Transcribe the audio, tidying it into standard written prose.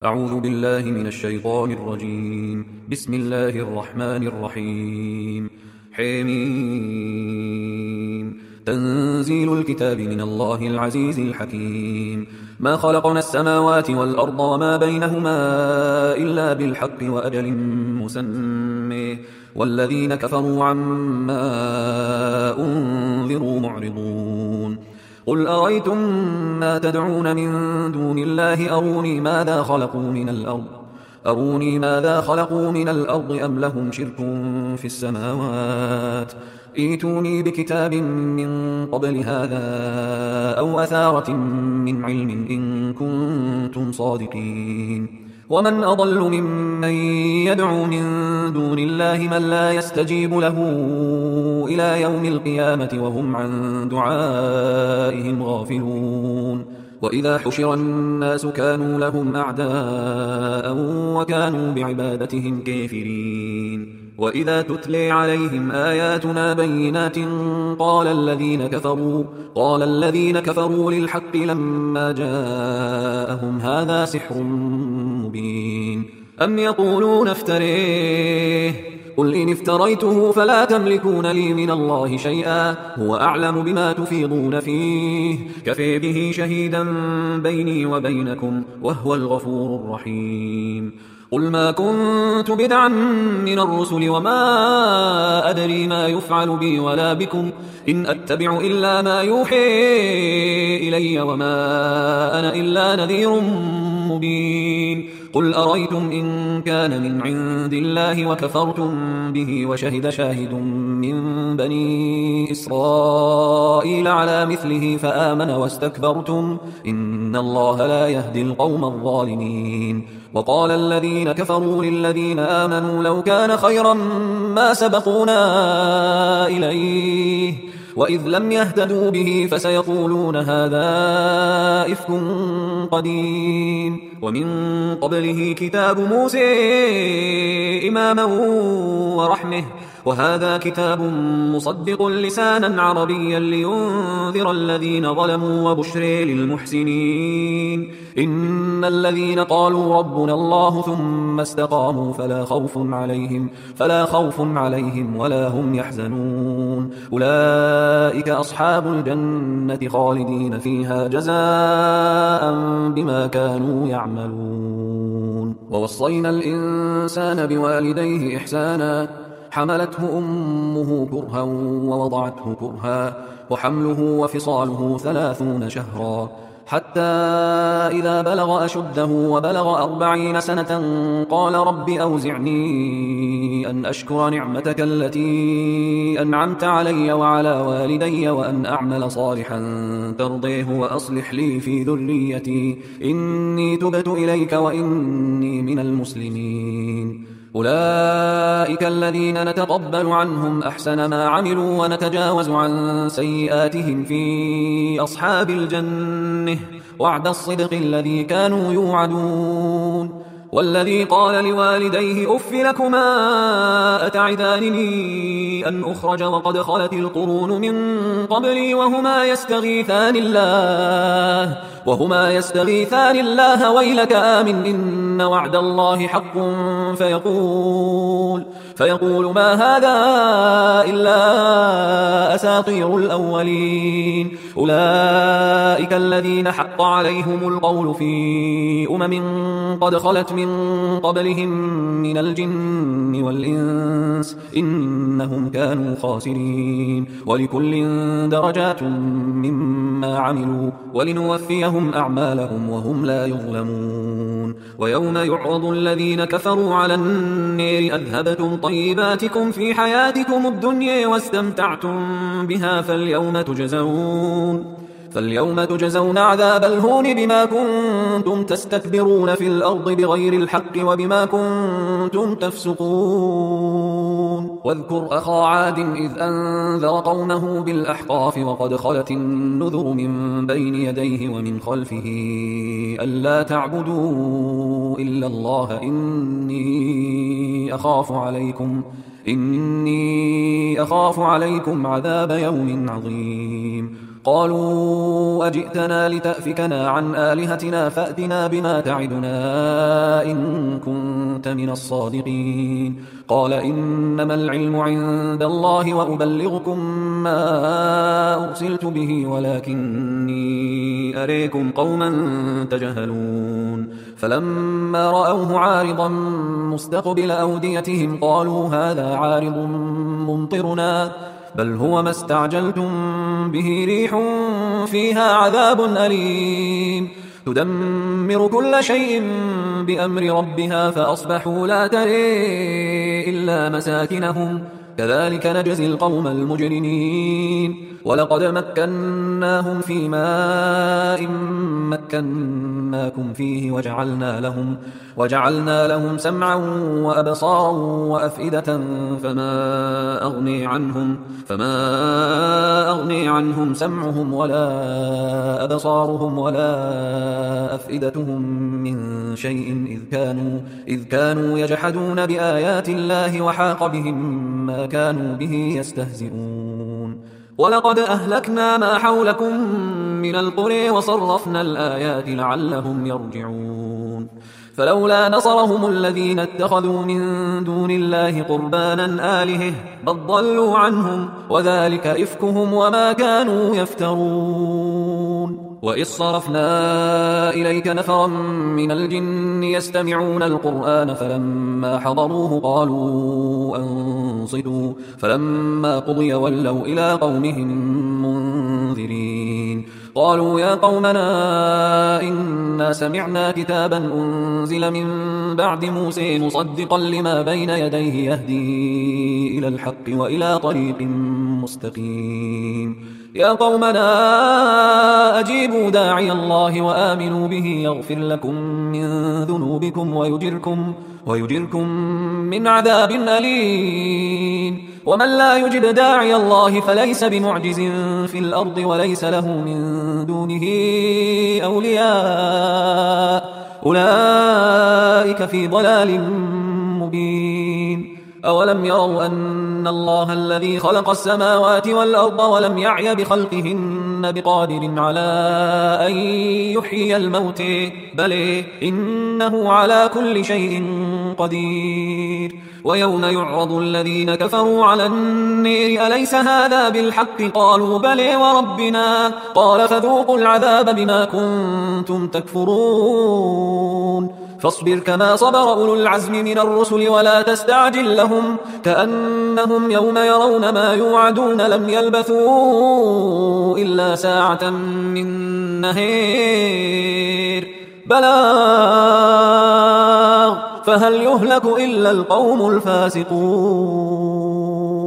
أعوذ بالله من الشيطان الرجيم. بسم الله الرحمن الرحيم. حميم. تنزيل الكتاب من الله العزيز الحكيم. ما خلقنا السماوات والأرض وما بينهما إلا بالحق وأجل مسمى والذين كفروا عما أنذروا معرضون. قل أرأيتم ما تدعون من دون الله أروني ماذا خلقوا من الأرض أم لهم شرك في السماوات ائتوني بكتاب من قبل هذا أو أثارة من علم إن كنتم صادقين. ومن أضل ممن يدعو من دون الله من لا يستجيب له إلى يوم القيامة وهم عن دعائهم غافلون. وإذا حشر الناس كانوا لهم أعداء وكانوا بعبادتهم كافرين. وإذا تتلي عليهم آياتنا بينات قال الذين كفروا للحق لما جاءهم هذا سحر مبين. أم يقولون افتريه قل إن افتريته فلا تملكون لي من الله شيئا هو أعلم بما تفيضون فيه كفى به شهيدا بيني وبينكم وهو الغفور الرحيم. قل ما كنت بدعا من الرسل وما أدري ما يفعل بي ولا بكم إن أتبع إلا ما يوحي إلي وما أنا إلا نذير مبين. قل أرأيتم إن كان من عند الله وكفرتم به وشهد شاهد من بني إسرائيل على مثله فآمن واستكبرتم إن الله لا يهدي القوم الظالمين. وقال الذين كفروا للذين آمنوا لو كان خيرا ما سبقونا إليه وإذ لم يهتدوا به فسيقولون هذا إفك قديم. ومن قبله كتاب موسى إماما ورحمة وهذا كتاب مصدق لسانا عربيا لينذر الذين ظلموا وبشر للمحسنين. إن الذين قالوا ربنا الله ثم استقاموا فلا خوف عليهم ولا هم يحزنون. أولئك أصحاب الجنة خالدين فيها جزاء بما كانوا يعملون. ووصينا الإنسان بوالديه إحسانا حملته أمه كرها ووضعته كرها وحمله وفصاله 30 شهرا حتى إذا بلغ أشده وبلغ 40 سنة قال رب أوزعني أن أشكر نعمتك التي أنعمت علي وعلى والدي وأن أعمل صالحا ترضيه وأصلح لي في ذريتي إني تبت إليك وإني من المسلمين. أولئك الذين نتقبل عنهم أحسن ما عملوا ونتجاوز عن سيئاتهم في أصحاب الجنة وعد الصدق الذي كانوا يوعدون. والذي قال لوالديه أف لكما أتعدانني أن أخرج وقد خلت القرون من قبلي وهما يستغيثان الله ويلك آمن إن وعد الله حق فيقول ما هذا إلا أساطير الأولين. أولئك الذين حق عليهم القول في قد خلت من قبلهم من الجن والإنس إنهم كانوا خاسرين. ولكل درجات مما عملوا ولنوفيهم أعمالهم وهم لا يظلمون. ويوم يعرض الذين كفروا على النار أذهبتم طيباتكم في حياتكم الدنيا واستمتعتم بها فاليوم تجزون عذاب الهون بما كنتم تستكبرون في الأرض بغير الحق وبما كنتم تفسقون. واذكر أخا عاد إذ أنذر قومه بالأحقاف وقد خلت النذر من بين يديه ومن خلفه ألا تعبدوا إلا الله إني أخاف عليكم عذاب يوم عظيم. قالوا أجئتنا لتأفكنا عن آلهتنا فأتنا بما تعدنا إن كنت من الصادقين قال إنما العلم عند الله وأبلغكم ما أرسلت به ولكني أريكم قوما تجهلون فلما رأوه عارضا مستقبل أوديتهم قالوا هذا عارض ممطرنا بل هو ما استعجلتم به ريح فيها عذاب أليم تدمر كل شيء بأمر ربها فأصبحوا لا ترى إلا مساكنهم كذلك نجزي القوم المجرمين ولقد مكناهم في ماء مكناكم فيه وجعلنا لهم سمعا وأبصارا وأفئدة فما أغني عنهم سمعهم ولا أبصارهم ولا أفئدتهم من شيء إذ كانوا يجحدون بآيات الله وحاق بهم ما كانوا به يستهزئون ولقد أهلكنا ما حولكم من القرى وصرفنا الآيات لعلهم يرجعون فلولا نصرهم الذين اتخذوا من دون الله قربانا آلهة بل ضلوا عنهم وذلك إفكهم وما كانوا يفترون وإذ صرفنا إليك نفرا من الجن يستمعون القرآن فلما حضروه قالوا أنصتوا فلما قضي ولوا إلى قومهم منذرين قالوا يا قومنا إنا سمعنا كتابا أنزل من بعد موسى مصدقا لما بين يديه يهدي إلى الحق وإلى طريق مستقيم يا قومنا أجيبوا داعي الله وآمنوا به يغفر لكم من ذنوبكم ويجركم من عذاب أليم ومن لا يجب داعي الله فليس بمعجز في الأرض وليس له من دونه أولياء أولئك في ضلال مبين أولم يروا أن الله الذي خلق السماوات والأرض ولم يعي بخلقهن بقادر على أن يحيي الموت بل إنه على كل شيء قدير ويوم يعرض الذين كفروا على النار أليس هذا بالحق قالوا بلى وربنا قال فذوقوا العذاب بما كنتم تكفرون فاصبر كما صبر أولو العزم من الرسل ولا تستعجل لهم كأنهم يوم يرون ما يوعدون لم يلبثوا إلا ساعة من نهار بلاغ فهل يهلك إلا القوم الفاسقون